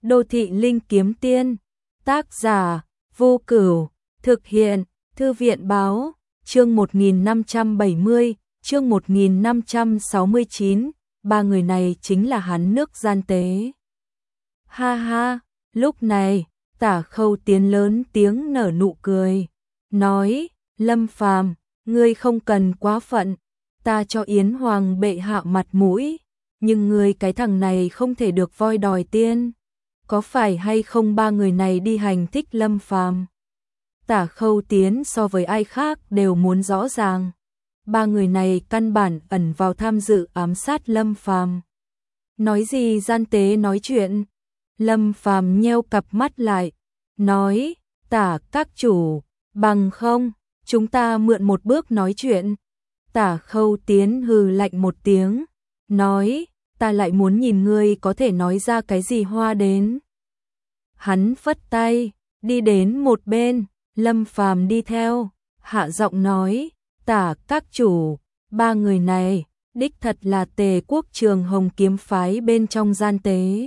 Đô thị linh kiếm tiên, tác giả, Vô Cửu, thực hiện, Thư viện báo, chương 1570, chương 1569, ba người này chính là hắn nước gian tế. Ha ha, lúc này, Tả Khâu Tiến lớn tiếng nở nụ cười, nói, Lâm Phàm, ngươi không cần quá phận, ta cho Yến Hoàng bệ hạ mặt mũi, nhưng ngươi cái thằng này không thể được voi đòi tiên. Có phải hay không ba người này đi hành thích Lâm Phàm? Tả Khâu Tiến so với ai khác đều muốn rõ ràng. Ba người này căn bản ẩn vào tham dự ám sát Lâm Phàm. Nói gì gian tế nói chuyện? Lâm Phàm nheo cặp mắt lại, nói, Tả các chủ, bằng không, chúng ta mượn một bước nói chuyện. Tả Khâu Tiến hừ lạnh một tiếng, nói, ta lại muốn nhìn ngươi có thể nói ra cái gì hoa đến. Hắn phất tay, đi đến một bên, Lâm Phàm đi theo, hạ giọng nói, Tả các chủ, ba người này, đích thật là Tề Quốc Trường Hồng kiếm phái bên trong gian tế.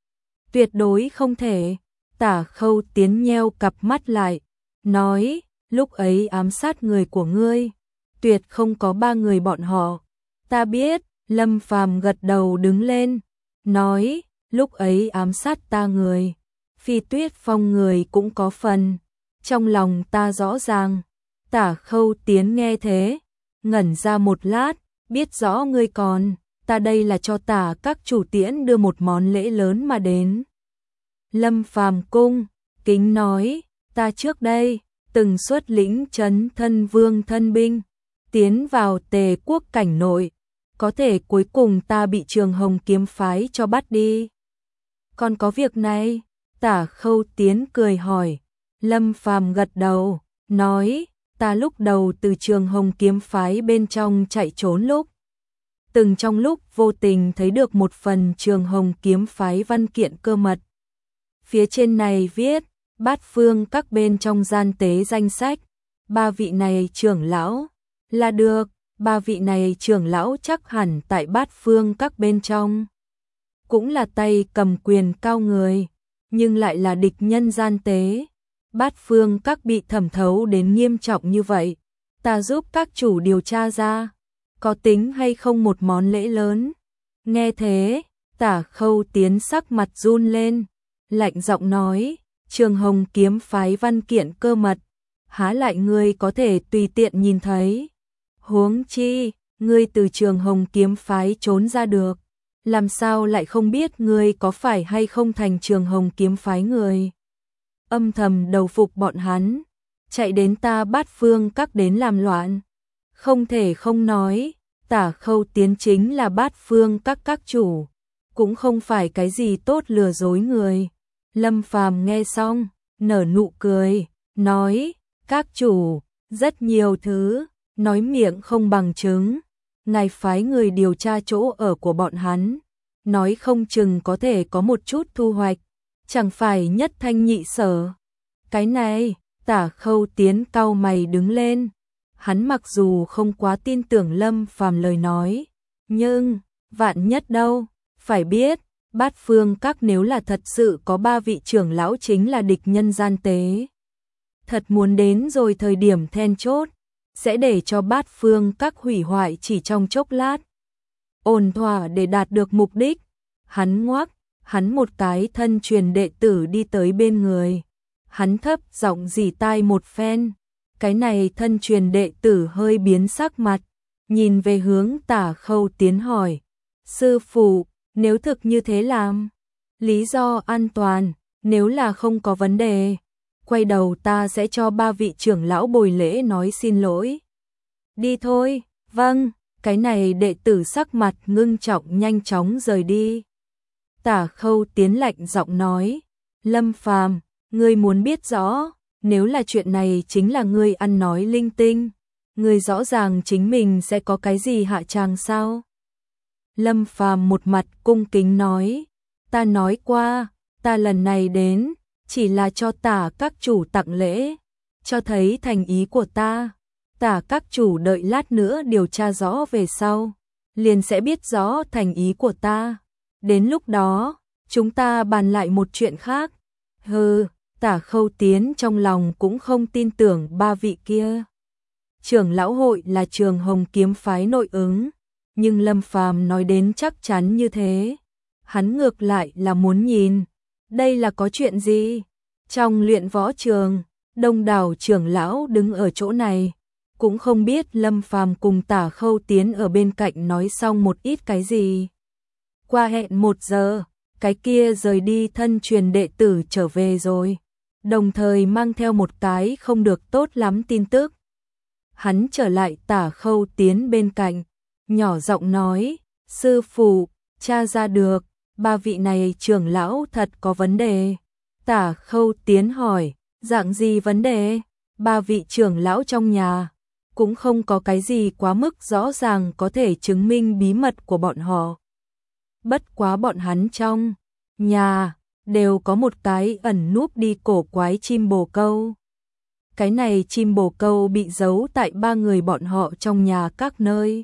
Tuyệt đối không thể. Tả Khâu Tiến nheo cặp mắt lại, nói, lúc ấy ám sát người của ngươi, tuyệt không có ba người bọn họ. Ta biết. Lâm Phàm gật đầu đứng lên, nói, lúc ấy ám sát ta người, Phi Tuyết Phong người cũng có phần, trong lòng ta rõ ràng. Tả Khâu Tiến nghe thế, ngẩn ra một lát, biết rõ ngươi còn, ta đây là cho Tả các chủ tiễn đưa một món lễ lớn mà đến. Lâm Phàm cung kính nói, ta trước đây từng xuất lĩnh trấn thân vương thân binh, tiến vào Tề quốc cảnh nội, có thể cuối cùng ta bị Trường Hồng kiếm phái cho bắt đi. Còn có việc này? Tả Khâu Tiến cười hỏi. Lâm Phàm gật đầu, nói, ta lúc đầu từ Trường Hồng kiếm phái bên trong chạy trốn lúc, từng trong lúc vô tình thấy được một phần Trường Hồng kiếm phái văn kiện cơ mật. Phía trên này viết, bát phương các bên trong gian tế danh sách, ba vị này trưởng lão, là được. Ba vị này trưởng lão chắc hẳn tại bát phương các bên trong, cũng là tay cầm quyền cao người, nhưng lại là địch nhân gian tế. Bát phương các bị thẩm thấu đến nghiêm trọng như vậy, ta giúp các chủ điều tra ra, có tính hay không một món lễ lớn. Nghe thế, Tả Khâu Tiến sắc mặt run lên, lạnh giọng nói, Trường Hồng kiếm phái văn kiện cơ mật, há lại ngươi có thể tùy tiện nhìn thấy. Huống chi, ngươi từ Trường Hồng kiếm phái trốn ra được, làm sao lại không biết ngươi có phải hay không thành Trường Hồng kiếm phái người. Âm thầm đầu phục bọn hắn, chạy đến ta bát phương các đến làm loạn. Không thể không nói, Tả Khâu Tiến chính là bát phương các chủ, cũng không phải cái gì tốt lừa dối người. Lâm Phàm nghe xong, nở nụ cười, nói, các chủ, rất nhiều thứ. Nói miệng không bằng chứng, ngài phái người điều tra chỗ ở của bọn hắn, nói không chừng có thể có một chút thu hoạch, chẳng phải nhất thanh nhị sở. Cái này, Tả Khâu Tiến cau mày đứng lên, hắn mặc dù không quá tin tưởng Lâm Phàm lời nói, nhưng, vạn nhất đâu, phải biết, bát phương các nếu là thật sự có ba vị trưởng lão chính là địch nhân gian tế. Thật muốn đến rồi thời điểm then chốt, sẽ để cho bát phương các hủy hoại chỉ trong chốc lát. Ổn thỏa để đạt được mục đích, hắn một cái thân truyền đệ tử đi tới bên người. Hắn thấp giọng rỉ tai một phen, cái này thân truyền đệ tử hơi biến sắc mặt, nhìn về hướng Tả Khâu Tiến hỏi, sư phụ, nếu thực như thế làm, lý do an toàn, nếu là không có vấn đề, quay đầu ta sẽ cho ba vị trưởng lão bồi lễ nói xin lỗi. Đi thôi, vâng, cái này đệ tử sắc mặt ngưng trọng nhanh chóng rời đi. Tả Khâu Tiến lạnh giọng nói, Lâm Phàm, ngươi muốn biết rõ, nếu là chuyện này chính là ngươi ăn nói linh tinh, ngươi rõ ràng chính mình sẽ có cái gì hạ tràng sao? Lâm Phàm một mặt cung kính nói, ta nói qua, ta lần này đến, chỉ là cho Tả các chủ tặng lễ, cho thấy thành ý của ta. Tả các chủ đợi lát nữa điều tra rõ về sau, liền sẽ biết rõ thành ý của ta. Đến lúc đó, chúng ta bàn lại một chuyện khác. Hừ, Tả Khâu Tiến trong lòng cũng không tin tưởng ba vị kia. Trưởng lão hội là Trường Hồng kiếm phái nội ứng, nhưng Lâm Phàm nói đến chắc chắn như thế. Hắn ngược lại là muốn nhìn, đây là có chuyện gì? Trong luyện võ trường, đông đảo trưởng lão đứng ở chỗ này, cũng không biết Lâm Phàm cùng Tả Khâu Tiến ở bên cạnh nói xong một ít cái gì. Qua hẹn 1 giờ, cái kia rời đi thân truyền đệ tử trở về rồi, đồng thời mang theo một cái không được tốt lắm tin tức. Hắn trở lại Tả Khâu Tiến bên cạnh, nhỏ giọng nói, sư phụ, tra ra được, ba vị này trưởng lão thật có vấn đề. Tả Khâu Tiến hỏi, dạng gì vấn đề? Ba vị trưởng lão trong nhà, cũng không có cái gì quá mức rõ ràng có thể chứng minh bí mật của bọn họ. Bất quá bọn hắn trong nhà đều có một cái ẩn núp đi cổ quái chim bồ câu. Cái này chim bồ câu bị giấu tại ba người bọn họ trong nhà các nơi.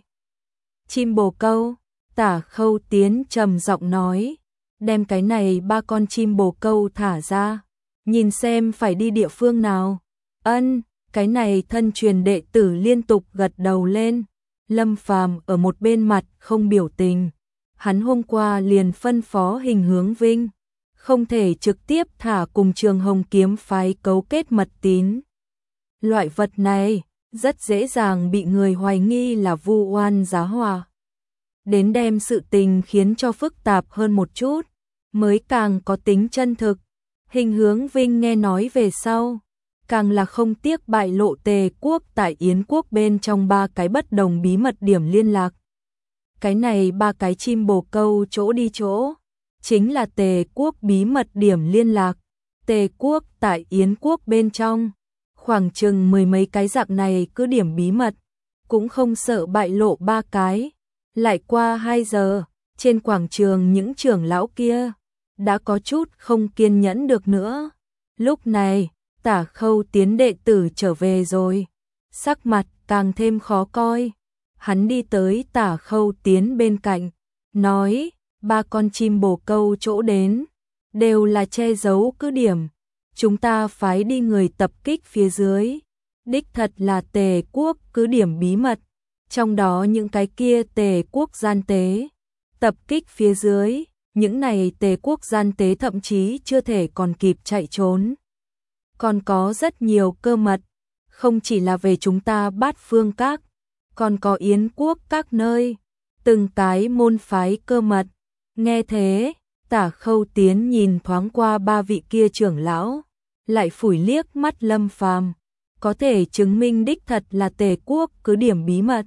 Chim bồ câu, Tả Khâu Tiến trầm giọng nói, đem cái này ba con chim bồ câu thả ra, nhìn xem phải đi địa phương nào. Ân, cái này thân truyền đệ tử liên tục gật đầu lên. Lâm Phàm ở một bên mặt không biểu tình. Hắn hôm qua liền phân phó Hình Hướng Vinh, không thể trực tiếp thả cùng Trường Hồng kiếm phái cấu kết mật tín. Loại vật này rất dễ dàng bị người hoài nghi là vu oan giá họa. Đến đem sự tình khiến cho phức tạp hơn một chút, mới càng có tính chân thực. Hình Hướng Vinh nghe nói về sau, càng là không tiếc bại lộ Tề quốc tại Yến quốc bên trong 3 cái bất đồng bí mật điểm liên lạc. Cái này 3 cái chim bồ câu chỗ đi chỗ, chính là Tề quốc bí mật điểm liên lạc. Tề quốc tại Yến quốc bên trong, khoảng chừng 10 mấy cái dạng này cứ điểm bí mật, cũng không sợ bại lộ 3 cái. Lại qua 2 giờ, trên quảng trường những trưởng lão kia đã có chút không kiên nhẫn được nữa. Lúc này, Tả Khâu Tiến đệ tử trở về rồi, sắc mặt càng thêm khó coi. Hắn đi tới Tả Khâu Tiến bên cạnh, nói, 3 con chim bồ câu chỗ đến, đều là che giấu cứ điểm. Chúng ta phái đi người tập kích phía dưới, đích thật là Tề quốc cứ điểm bí mật. Trong đó những cái kia Tề quốc gian tế, tập kích phía dưới, những này Tề quốc gian tế thậm chí chưa thể còn kịp chạy trốn. Còn có rất nhiều cơ mật, không chỉ là về chúng ta Bát Phương Các, còn có Yến quốc các nơi, từng cái môn phái cơ mật. Nghe thế, Tả Khâu Tiến nhìn thoáng qua 3 vị kia trưởng lão, lại phủi liếc mắt Lâm Phàm, có thể chứng minh đích thật là Tề quốc cứ điểm bí mật,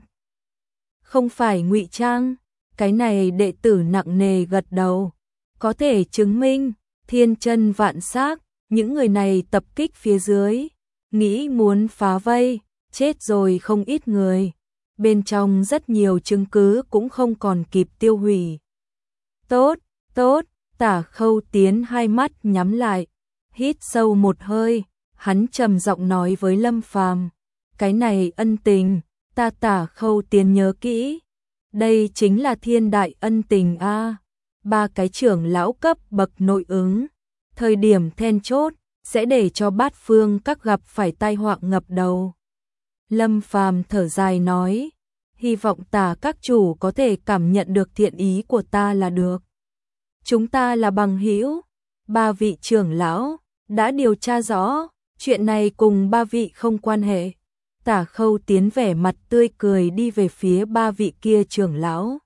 không phải ngụy trang. Cái này đệ tử nặng nề gật đầu, có thể chứng minh, thiên chân vạn xác, những người này tập kích phía dưới, nghĩ muốn phá vây, chết rồi không ít người. Bên trong rất nhiều chứng cứ cũng không còn kịp tiêu hủy. Tốt, tốt, Tả Khâu Tiến hai mắt nhắm lại, hít sâu một hơi, hắn trầm giọng nói với Lâm Phàm, cái này ân tình, ta Tả Khâu Tiến nhớ kỹ. Đây chính là thiên đại ân tình a. 3 cái trưởng lão cấp bậc nội ứng, thời điểm then chốt sẽ để cho Bát Phương Các gặp phải tai họa ngập đầu. Lâm Phàm thở dài nói, hy vọng Tả các chủ có thể cảm nhận được thiện ý của ta là được. Chúng ta là bằng hữu. 3 vị trưởng lão đã điều tra rõ, chuyện này cùng 3 vị không quan hệ. Tả Khâu Tiến vẻ mặt tươi cười đi về phía 3 vị kia trưởng lão.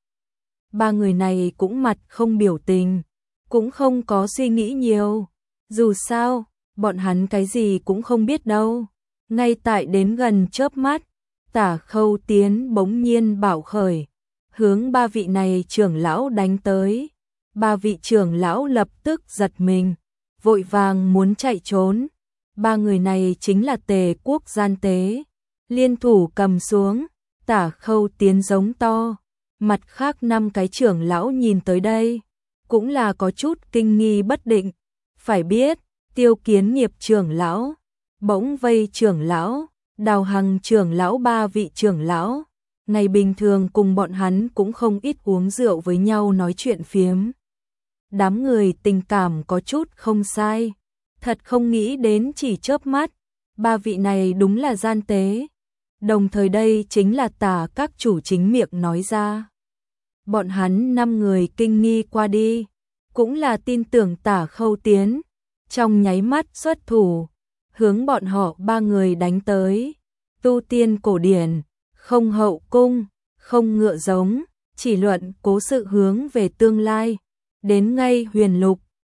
3 người này cũng mặt không biểu tình, cũng không có suy nghĩ nhiều. Dù sao, bọn hắn cái gì cũng không biết đâu. Ngay tại đến gần chớp mắt, Tả Khâu Tiến bỗng nhiên bảo khởi, hướng 3 vị này trưởng lão đánh tới. 3 vị trưởng lão lập tức giật mình, vội vàng muốn chạy trốn. 3 người này chính là Tề quốc gian tế. Liên thủ cầm xuống, Tả Khâu Tiến giống to. Mặt khác 5 cái trưởng lão nhìn tới đây, cũng là có chút kinh nghi bất định. Phải biết, Tiêu Kiến Nghiệp trưởng lão, Bỗng Vây trưởng lão, Đào Hằng trưởng lão 3 vị trưởng lão, ngày bình thường cùng bọn hắn cũng không ít uống rượu với nhau nói chuyện phiếm. đám người tình cảm có chút không sai. Thật không nghĩ đến chỉ chớp mắt, ba vị này đúng là gian tế. Đồng thời đây chính là Tả các chủ chính miệng nói ra. Bọn hắn 5 người kinh nghi qua đi, cũng là tin tưởng Tả Khâu Tiến, trong nháy mắt xuất thủ, hướng bọn họ 3 người đánh tới. Tu tiên cổ điển, không hậu cung, không ngựa giống, chỉ luận cố sự hướng về tương lai, đến ngay huyền lục,